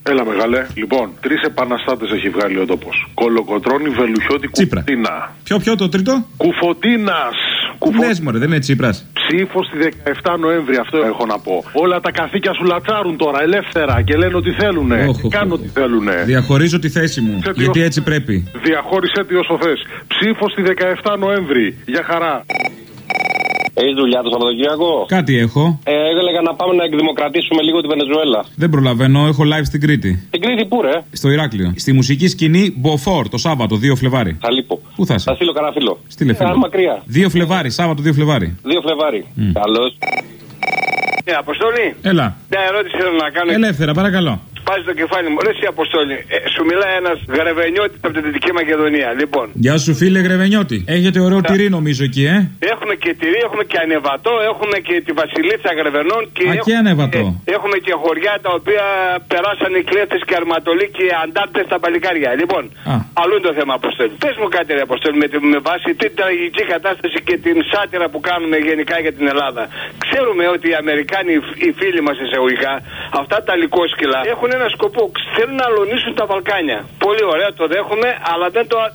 Έλα, μεγάλε. Λοιπόν, 3 επαναστάτες έχει βγάλει ο τόπος. Κολοκοτρώνη, Βελουχιώτη, Κουφωτίνα. Ποιο το τρίτο? Κουφωτίνας. Λες μωρέ, δεν είναι Τσίπρας. Ψήφο στη 17 Νοέμβρη, αυτό έχω να πω. Όλα τα καθήκια σου λατσάρουν τώρα ελεύθερα και λένε ότι θέλουνε. Κάνουν ό,τι θέλουνε. Διαχωρίζω τη θέση μου. Γιατί έτσι πρέπει. Διαχώρισε τι όσο θες. Ψήφο στη 17 Νοέμβρη. Για χαρά. Έχεις δουλειά το Σαββατοκύριακο? Κάτι έχω. Έλεγα να πάμε να εκδημοκρατήσουμε λίγο τη Βενεζουέλα. Δεν προλαβαίνω, έχω live στην Κρήτη. Στην Κρήτη πού ρε? Στο Ηράκλειο. Στη μουσική σκηνή Μποφόρ το Σάββατο, 2 Φλεβάρι. Θα λείπω. Πού θα είσαι? Θα στείλω κανένα φίλο. Στείλε φίλο. Μακριά. 2 Φλεβάρι, Σάββατο 2 Φλεβάρι. 2 Φλεβάρι. Καλώς. Αποστόλη. Έλα. Μια ερώτηση θέλω να κάνω. Ελεύθερα, παρακαλώ. Πάζει το κεφάλι μου. Ρε εσύ Αποστόλη, σου μιλάει ένας Γρεβενιώτης από την Δυτική Μακεδονία. Λοιπόν. Γεια σου φίλε Γρεβενιώτη. Έχετε ωραίο τυρί νομίζω εκεί, Έχουμε και τυρί, έχουμε και ανεβατό, έχουμε και τη Βασιλίτσα Γρεβενών. Και ανεβατό. Έχουμε και χωριά τα οποία περάσαν οι κλέφτες και αρματολοί και αντάρτες στα παλικάρια. Λοιπόν, αλλού είναι το θέμα, Αποστόλη. Πες μου κάτι, ρε Αποστόλη, με βάση την τραγική κατάσταση και την σάτυρα που κάνουμε γενικά για την Ελλάδα. Ξέρουμε ότι οι Αμερικάνοι, οι φίλοι μας εισαγωγικά, αυτά τα λικόσκυλα έχουν ένα σκοπό. Θέλουν να αλωνίσουν τα Βαλκάνια. Πολύ ωραία, το δέχομαι, αλλά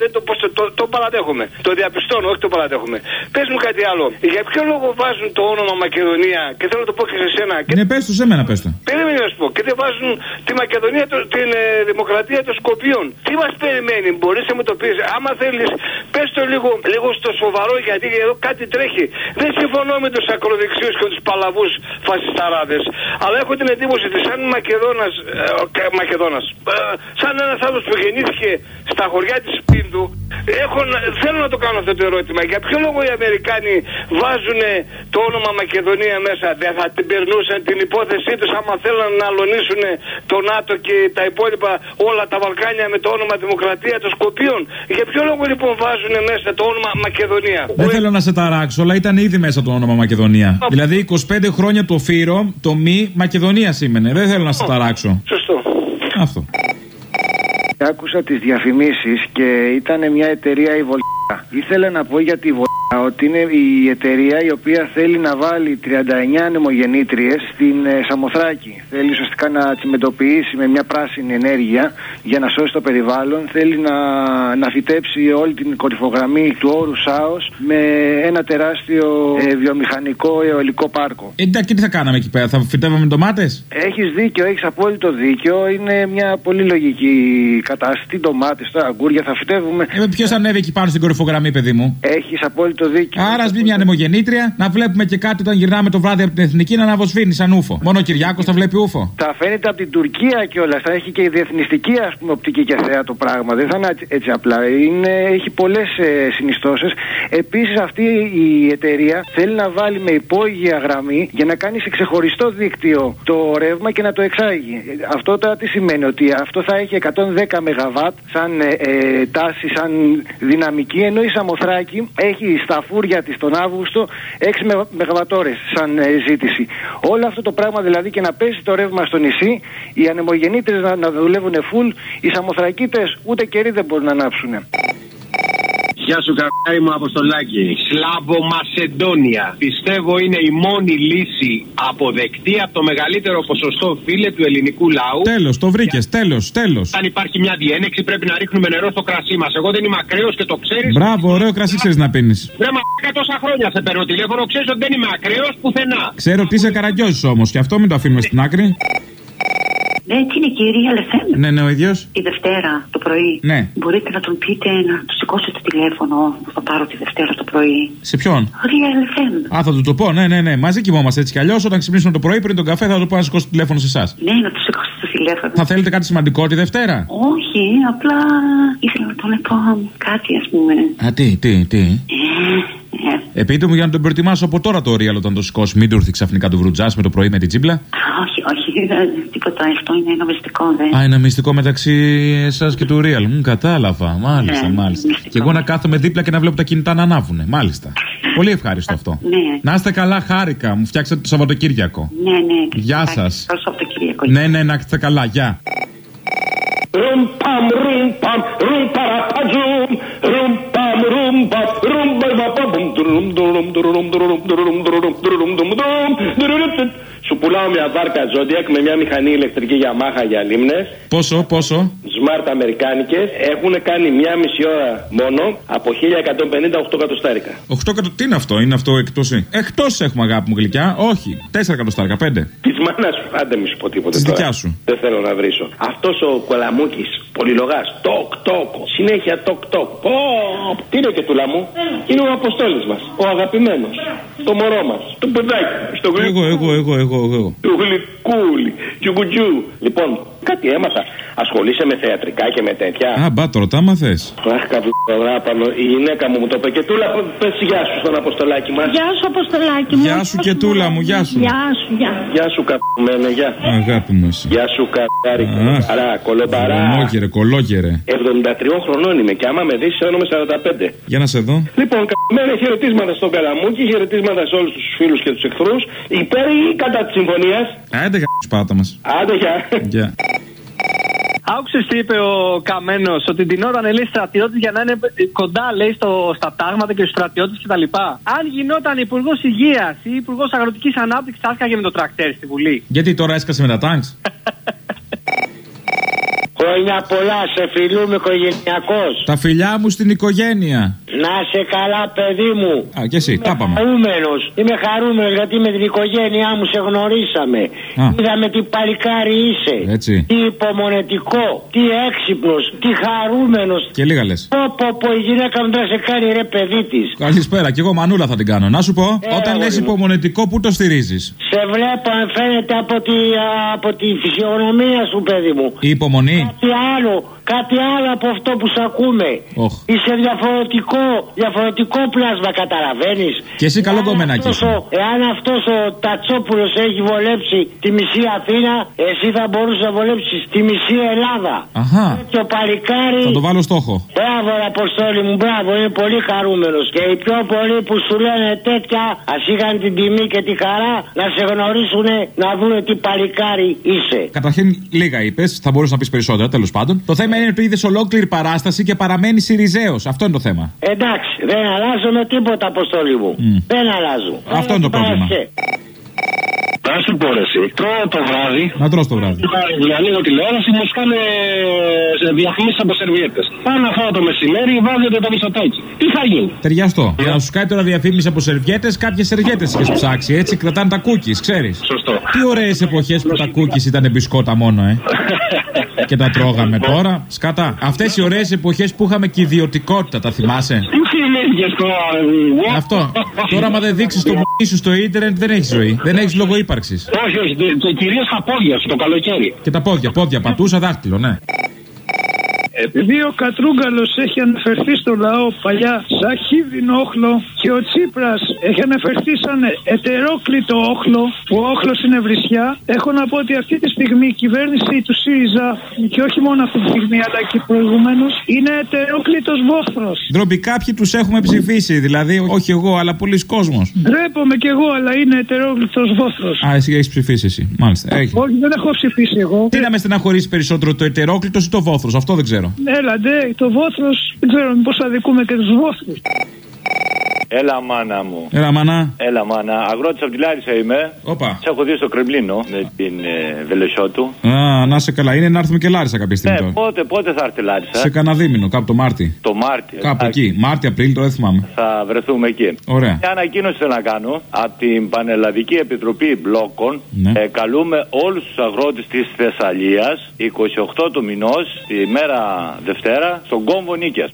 το παραδέχομαι. Το διαπιστώνω, όχι το παραδέχομαι. Πες μου κάτι άλλο. Για ποιο λόγο βάζουν το όνομα Μακεδονία, και θέλω να το πω και σε σένα. Ναι, πες το σε μένα, πες το. Περίμενε να σου πω. Και δεν βάζουν τη Μακεδονία, την Δημοκρατία των Σκοπίων. Τι μας περιμένει, μπορείς να μου το πεις. Άμα θέλεις, πες το λίγο στο σοβαρό, γιατί εδώ κάτι τρέχει. Δεν συμφωνώ με τους ακροδεξιούς και τους παλαβούς φασισταράδες. Αλλά έχω την εντύπωση ότι σαν Μακεδόνας, σαν ένας άλλος που γεννήθηκε στα χωριά της Πίνδου, θέλω να το κάνω αυτό το ερώτημα. Για ποιο λόγο οι Αμερικάνοι βάζουν το όνομα Μακεδονία μέσα? Δεν θα την περνούσαν την υπόθεσή τους άμα θέλουν να αλωνίσουν το ΝΑΤΟ και τα υπόλοιπα όλα τα Βαλκάνια με το όνομα Δημοκρατία των Σκοπίων? Για ποιο λόγο λοιπόν βάζουν μέσα το όνομα Μακεδονία? Δεν θέλω να σε ταράξω, αλλά ήταν ήδη μέσα το όνομα Μακεδονία. Δηλαδή 25 χρόνια το φύρο, το μη Μακεδονία σήμαινε. Δεν θέλω να σε ταράξω. Σωστό. Αυτό. Άκουσα τις διαφημίσεις και ήταν μια εταιρεία η Βολιά. Ήθελα να πω για τη Βολιά ότι είναι η εταιρεία η οποία θέλει να βάλει 39 ανεμογεννήτριες στην Σαμοθράκη. Θέλει ουσιαστικά να τσιμεντοποιήσει με μια πράσινη ενέργεια για να σώσει το περιβάλλον. Θέλει να φυτέψει όλη την κορυφογραμμή του όρου ΣΑΟΣ με ένα τεράστιο βιομηχανικό αιωλικό πάρκο. Εντάξει, και τι θα κάναμε εκεί πέρα, θα φυτεύαμε ντομάτες? Έχεις δίκιο, έχεις απόλυτο δίκιο. Είναι μια πολύ λογική κατάσταση. Ντομάτες, τώρα αγκούρια θα φυτεύουμε. Ποιος ανέβει εκεί πάνω στην κορυφογραμμή, παιδί μου? Έχεις απόλυτο δίκιο. Άρα ας μπει μια ανεμογεννήτρια, να βλέπουμε και κάτι όταν γυρνάμε το βράδυ από την Εθνική να αναβοσβήνει σαν ούφο. Μόνο ο Κυριάκος θα βλέπει ούφο. Θα φαίνεται από την Τουρκία κιόλας. Θα έχει και η διεθνιστική οπτική και θέα το πράγμα. Δεν θα είναι έτσι απλά. Έχει πολλές συνιστώσεις. Επίσης αυτή η εταιρεία θέλει να βάλει με υπόγεια γραμμή για να κάνει σε ξεχωριστό δίκτυο το ρεύμα και να το εξάγει. Αυτό τώρα τι σημαίνει? Ότι αυτό θα έχει 110 ΜΒ σαν τάση, σαν δυναμική, ενώ η Σαμοθράκη έχει στα φούρια της τον Αύγουστο 6 ΜΒ σαν ζήτηση. Όλο αυτό το πράγμα δηλαδή, και να πέσει το ρεύμα στο νησί, οι ανεμογεννήτρες να δουλεύουν full, οι Σαμοθρακίτες ούτε καιροί δεν μπορούν να ανάψουν. Γεια σου καρκάρι μου Αποστολάκη. Σλάβο-Μασεντόνια. Πιστεύω είναι η μόνη λύση αποδεκτή από το μεγαλύτερο ποσοστό, φίλε, του ελληνικού λαού. Τέλος, το βρήκες, τέλος. Αν υπάρχει μια διένεξη πρέπει να ρίχνουμε νερό στο κρασί μας. Εγώ δεν είμαι ακραίος και το ξέρεις. Μπράβο, ωραίο κρασί ξέρεις να πίνεις. Βρε μαλάκα, τόσα χρόνια σε παίρνω τηλέφωνο, ξέρεις ότι δεν είμαι ακραίος πουθενά. Ξέρω ότι είσαι καραγκιόζης όμως, και αυτό μην το αφήνουμε στην άκρη. Ναι, τι είναι κύριε LFM? Ναι, ο ίδιος. Τη Δευτέρα το πρωί. Ναι. Μπορείτε να τον πείτε να του σηκώσει το τηλέφωνο που θα πάρω τη Δευτέρα το πρωί. Σε ποιον? Ρία LFM. Α, θα του το πω, ναι. Μαζί κοιμόμαστε έτσι κι αλλιώς. Όταν ξυπνήσουμε το πρωί πριν τον καφέ θα του πω να σηκώσει το τηλέφωνο σε εσάς. Ναι, να του σηκώσει το τηλέφωνο. Θα θέλετε κάτι σημαντικό τη Δευτέρα? Όχι, απλά ήθελα να τον πω κάτι, ας πούμε. Α, τι. Επίτε μου για να τον προετοιμάσω από τώρα το Real όταν το σηκώσει. Μην του έρθει ξαφνικά του βρουτζάς με το πρωί με την τσίμπλα. Όχι, τίποτα. Αυτό είναι ένα μυστικό, δε. Α, είναι μυστικό μεταξύ εσάς και του Real. Κατάλαβα. Μάλιστα. Και εγώ να κάθομαι δίπλα και να βλέπω τα κινητά να ανάβουνε. Μάλιστα. Πολύ ευχάριστο αυτό. Ναι. Να είστε καλά, χάρηκα. Μου φτιάξατε το Σαββατοκύριακο. Ναι. Γεια σας. Καλό Σαββατοκύριακο. Ναι, να είστε καλά. Γεια. Σου πουλάω μια βάρκα Zodiac με μια μηχανή ηλεκτρική Yamaha για λίμνες. Πόσο? Smart αμερικάνικες. Έχουν κάνει μία μισή ώρα μόνο από 1150 8 εκατοστάρικα. 8 εκατοστάρικα, τι είναι αυτό, είναι αυτό εκτός? Εκτός έχουμε, αγάπη μου γλυκιά, όχι. 4 εκατοστάρικα, 5. Της μάνας σου, άντε μη σου πω τίποτε. Της δικιάς σου. Δεν θέλω να βρίσω. Αυτός ο Κολαμούκης, πολυλογάς, τοκ, συνέχεια τοκ. Τι είναι και τούλα μου, είναι ο Αποστόλης μας, ο αγαπημένος, το μωρό μας, το παιδάκι, στο γλυκούλι. Εγώ. Το γλυκούλι, τσουκουτζού. Λοιπόν, κάτι έμαθα. Ασχολείσαι με θεατρικά και με τέτοια? Α, μπα, τώρα τα μαθες. Αχ, καβλουράπανο, η γυναίκα μου το είπε. Και τούλα, πες γεια σου στον Αποστολάκι μας. Γεια σου, Αποστολάκι μου. Γεια σου και τούλα μου, γεια σου. Γεια σου, καπημένε, γεια. Αγάπη μου εσύ. Γεια σου, καπάρι. Άρα, κολομπαρά. Κολόγερε. 73 χρονών είμαι και άμα με δεις, αισθάνομαι 45. Για να σε δω. Λοιπόν, καπημένε, χαιρετίσματα στον Καλαμούκη, χαιρετίσματα σε όλους τους φίλους και τους εχθρούς. Υπέρ ή κατά της συμφωνίας? Άντε, σπάτα μας. Άντε, γεια. Άκουσες τι είπε ο Καμένος, ότι την ώρα λέει στρατιώτης για να είναι κοντά, λέει, στα τάγματα και στους στρατιώτες κτλ. Αν γινόταν υπουργός υγείας ή υπουργός αγροτικής ανάπτυξης, θα έσκαγε με το τρακτέρ στη Βουλή. Γιατί τώρα έσκασε με τα τάγκς? Χρόνια πολλά, σε φιλούμε οικογενειακός. Τα φιλιά μου στην οικογένεια. Να σε καλά, παιδί μου. Α, και εσύ, τα πάμε. Είμαι χαρούμενος γιατί με την οικογένειά μου σε γνωρίσαμε. Είδαμε τι παλικάρι είσαι. Έτσι. Τι υπομονετικό, τι έξυπνος, τι χαρούμενος. Και λίγα λες. Πω, η γυναίκα μου θα σε κάνει ρε παιδί της. Καλησπέρα, κι εγώ Μανούλα θα την κάνω. Να σου πω, όταν λες υπομονετικό, πού το στηρίζεις? Σε βλέπω, φαίνεται από τη φυσιογνωμία σου, παιδί μου. Η υπομονή. Κάτι άλλο από αυτό που σ' ακούμε. Είσαι διαφορετικό πλάσμα, καταλαβαίνεις? Και εσύ καλό κομμενάκι σου. Εάν αυτός ο Τατσόπουλος έχει βολέψει τη μισή Αθήνα, εσύ θα μπορούσες να βολέψεις τη μισή Ελλάδα. Αχα. Και ο παλικάρι. Θα το βάλω στόχο. Μπράβο, Αποστόλη μου, μπράβο, είναι πολύ χαρούμενος. Και οι πιο πολλοί που σου λένε τέτοια, ας είχαν την τιμή και τη χαρά να σε γνωρίσουνε, να δούνε τι παλικάρι είσαι. Καταρχήν, λίγα είπες, θα μπορούσα να πεις περισσότερα, τέλος πάντων. Το θέμα είναι ότι είδες ολόκληρη παράσταση και παραμένει Συριζέος. Αυτό είναι το θέμα. Εντάξει, δεν αλλάζω με τίποτα, Αποστόλη μου. Δεν αλλάζω. Αυτό είναι το πρόβλημα. Να σου πω εσύ, τρώω το βράδυ. Να τρως το βράδυ. Ανοίγω τηλεόραση, μου σκάνε διαφημίσεις από σερβιέτες. Πάω να φάω το μεσημέρι, βάζετε το μισοτάκι. Τι θα γίνει? Ταιριαστό. Για να σου κάνει τώρα διαφήμιση από σερβιέτες, κάποιες σερβιέτες είχες ψάξει. Έτσι κρατάνε τα cookies, ξέρεις. Σωστό. Τι ωραίες εποχές που τα cookies ήταν μπισκότα μόνο, Και τα τρώγαμε τώρα. Σκατά. Αυτές οι ωραίες εποχές που είχαμε και ιδιωτικότητα, τα θυμάσαι? Αυτό. Τώρα, άμα δεν δείξεις το μ***ι σου στο ίντερνετ, δεν έχεις ζωή. Δεν έχεις λόγο ύπαρξης. Όχι, και κυρίως τα πόδια σου το καλοκαίρι. Και τα πόδια, πατούσα δάχτυλο, ναι. Επειδή ο Κατρούγκαλος έχει αναφερθεί στο λαό παλιά σαν χίδινο όχλο και ο Τσίπρας έχει αναφερθεί σαν ετερόκλητο όχλο, που ο όχλος είναι βρισιά, έχω να πω ότι αυτή τη στιγμή η κυβέρνηση του ΣΥΡΙΖΑ, και όχι μόνο αυτή τη στιγμή αλλά και προηγουμένως, είναι ετερόκλητος βόθρος. Ντροπή, κάποιοι τους έχουμε ψηφίσει, δηλαδή όχι εγώ αλλά πολλοί κόσμος. Ντρέπομαι κι εγώ, αλλά είναι ετερόκλητος βόθρος. Α, εσύ έχεις ψηφίσει εσύ, μάλιστα. Όχι, δεν έχω ψηφίσει εγώ. Τι να με στεναχωρήσει περισσότερο, το ετερόκλητος ή το βόθρος, αυτό δεν ξέρω. Έλα, το βόθρος, δεν ξέρω μήπως αδικούμε και τους βόθρους. Έλα, μάνα μου. Έλα, μάνα. Έλα, μάνα. Αγρότης από τη Λάρισα είμαι. Όπα. Σε έχω δει στο Κρεμλίνο με την Βελεσότου. Α, να σε καλά. Είναι να έρθουμε και Λάρισα κάποια στιγμή. Πότε θα έρθει Λάρισα? Σε κανένα δίμηνο, κάπου το Μάρτι. Το Μάρτι. Κάπου εκεί. Μάρτι, Απρίλιο, το δεν θυμάμαι. Θα βρεθούμε εκεί. Ωραία. Μια ανακοίνωση θέλω να κάνω από την Πανελλαδική Επιτροπή Μπλόκων. Ναι. Καλούμε όλους τους αγρότες της Θεσσαλίας 28 του μηνός, τη μέρα Δευτέρα, στον κόμβο Νίκαιας.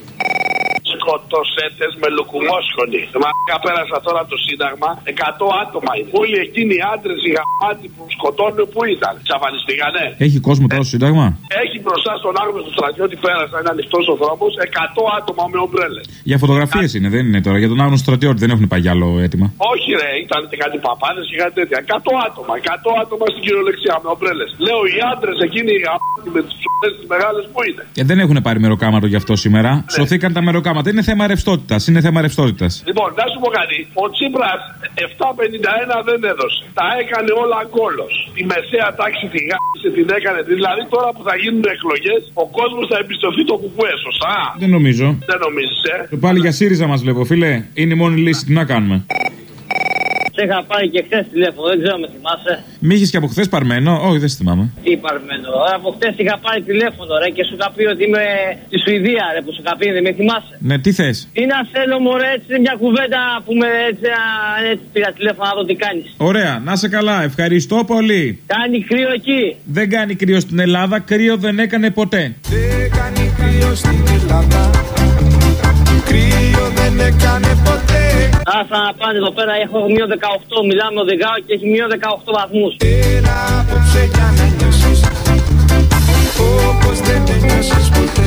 Σκοτώσέτες με λουκουμόσχολοι. Μαλάκα, πέρασα τώρα το Σύνταγμα. 100 άτομα είναι. Όλοι εκείνοι οι άντρες, οι γαμάτοι που σκοτώνουν, που ήταν? Ξαφανιστήκανε. Έχει κόσμο τώρα στο Σύνταγμα? Έχει μπροστά στον άγνωστο στρατιώτη, πέρασα, είναι ανοιχτός ο δρόμος. 100 άτομα με ομπρέλες. Για φωτογραφίες είναι, δεν είναι τώρα. Για τον άγνωστο στρατιώτη δεν έχουν πάει για άλλο αίτημα. Όχι, ρε, ήταν και κάτι παπάδες και κάτι τέτοια. 100 άτομα. 100 άτομα στην κυριολεξία με ομπρέλες. Λέω, οι άντρες εκείνοι οι γαμάτοι με τις ψωλές τις μεγάλες που είναι? Και δεν έχουν πάρει μεροκάματο γι' αυτό σήμερα. Ναι. Σωθήκαν τα μεροκάματα. Είναι θέμα ρευστότητας. Είναι θέμα ρευστότητας. Λοιπόν, να σου πω κάτι. Ο Τσίπρας 751 δεν έδωσε. Τα έκανε όλα γκόλος. Τη μεσαία τάξη τη γάμισε, την έκανε. Δηλαδή τώρα που θα γίνουν εκλογές, ο κόσμος θα εμπιστευτεί το κουκουέ, σωστά? Δεν νομίζω. Δεν νομίζεις, Πάλι για ΣΥΡΙΖΑ μας βλέπω, φίλε. Είναι η μόνη λύση. Τι να κάνουμε? Σε είχα πάρει και χθες τηλέφωνο, δεν ξέρω με θυμάσαι. Μη είχες και από χθες παρμένο, όχι δεν θυμάμαι. Τι παρμένο, από χθες είχα πάρει τηλέφωνο, ρε, και σου είχα πει ότι είμαι στη Σουηδία, ρε, που σου είχα πει, δεν με θυμάσαι. Ναι, τι θες? Τι να θέλω, μωρέ, έτσι μια κουβέντα που με έτσι πήρα τηλέφωνο να δω τι κάνεις. Ωραία, να σε καλά, ευχαριστώ πολύ. Κάνει κρύο εκεί? Δεν κάνει κρύο στην Ελλάδα, κρύο δεν έκανε ποτέ. Δεν κάνει κρύο στην Ελλάδα, κρύο δεν έκανε ποτέ. Άσα να πάνε εδώ πέρα, έχω μείον 18, μιλάμε οδηγάω και έχει μείον 18 βαθμούς. Έλα απόψε για να νιώσεις, όπως δεν νιώσεις ποτέ.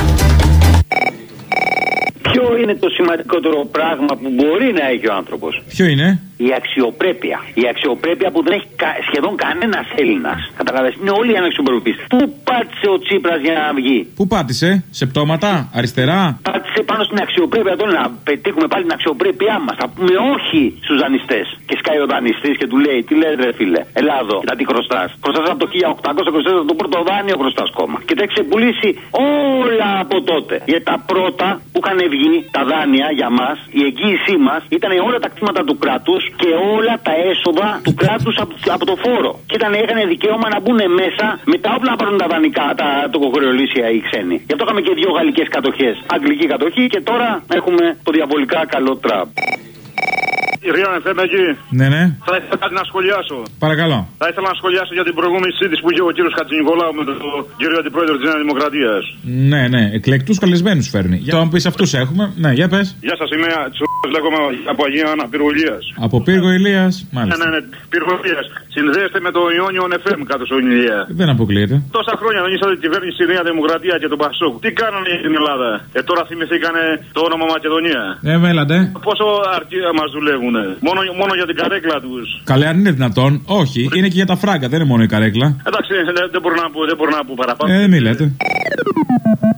Ποιο είναι το σημαντικότερο πράγμα που μπορεί να έχει ο άνθρωπος? Ποιο είναι? Η αξιοπρέπεια. Η αξιοπρέπεια που δεν έχει σχεδόν κανένας Έλληνας. Καταλαβαίνεις, είναι όλοι οι αναξιοπρεπείς. Πού πάτησε ο Τσίπρας για να βγει? Πού πάτησε? Σε πτώματα? Αριστερά? Πάτησε πάνω στην αξιοπρέπεια. Τώρα να πετύχουμε πάλι την αξιοπρέπειά μας. Θα πούμε όχι στους δανειστές. Και σκάει ο δανειστής και του λέει: τι λες, ρε φίλε, Ελλάδο, γιατί χρωστάς? Χρωστάς από το 1800, χρωστάς από το πρώτο δάνειο, χρωστάς κόμμα. Και τα έχει ξεπουλήσει όλα από τότε. Γιατί τα πρώτα που είχαν βγει τα δάνεια για μας, η εγγύησή μας, ήταν όλα τα κτήματα του κράτους και όλα τα έσοδα του κράτους από το φόρο. Και είχαν δικαίωμα να μπουν μέσα με τα όπλα να πάρουν τα δανεικά, τα τοκοχρεωλήσια οι ξένοι. Γι' αυτό είχαμε και 2 γαλλικές κατοχές. Αγγλική κατοχή και τώρα έχουμε το διαβολικά καλό Τραμπ. Ριάννη, FM εκεί. Ναι, ναι. Θα ήθελα κάτι να σχολιάσω. Παρακαλώ. Θα ήθελα να σχολιάσω για την προηγούμενη συζήτηση που είχε ο κύριος Χατζηνικολάου με τον κύριο Αντιπρόεδρο της Νέας Δημοκρατίας. Ναι, ναι. Εκλεκτούς καλεσμένους φέρνει. Για να πεις αυτούς έχουμε. Ναι, για πες. Γεια σας, είμαι λέγομαι από Αγία Άννα, Πύργο Ηλίας. Από Πύργο Ηλίας, μάλιστα. Ναι, Πύργο Ηλίας. Συνδέεστε με το Ιόνιον FM κάτω στον Ηλία. Δεν αποκλείεται. Τόσα χρόνια δεν είσατε κυβέρνηση η Νέα Δημοκρατία και τον Πασόκ. Τι κάνανε στην Ελλάδα? Τώρα θυμηθήκανε το όνομα Μακεδονία. Μέλατε. Πόσο αρκεί μας δουλεύουνε? Μόνο για την καρέκλα τους. Καλέ, αν είναι δυνατόν. Όχι, είναι και για τα φράγκα, δεν είναι μόνο η καρέκλα. Εντάξει, δεν μπορώ να πω παραπάνω. Μη λέτε.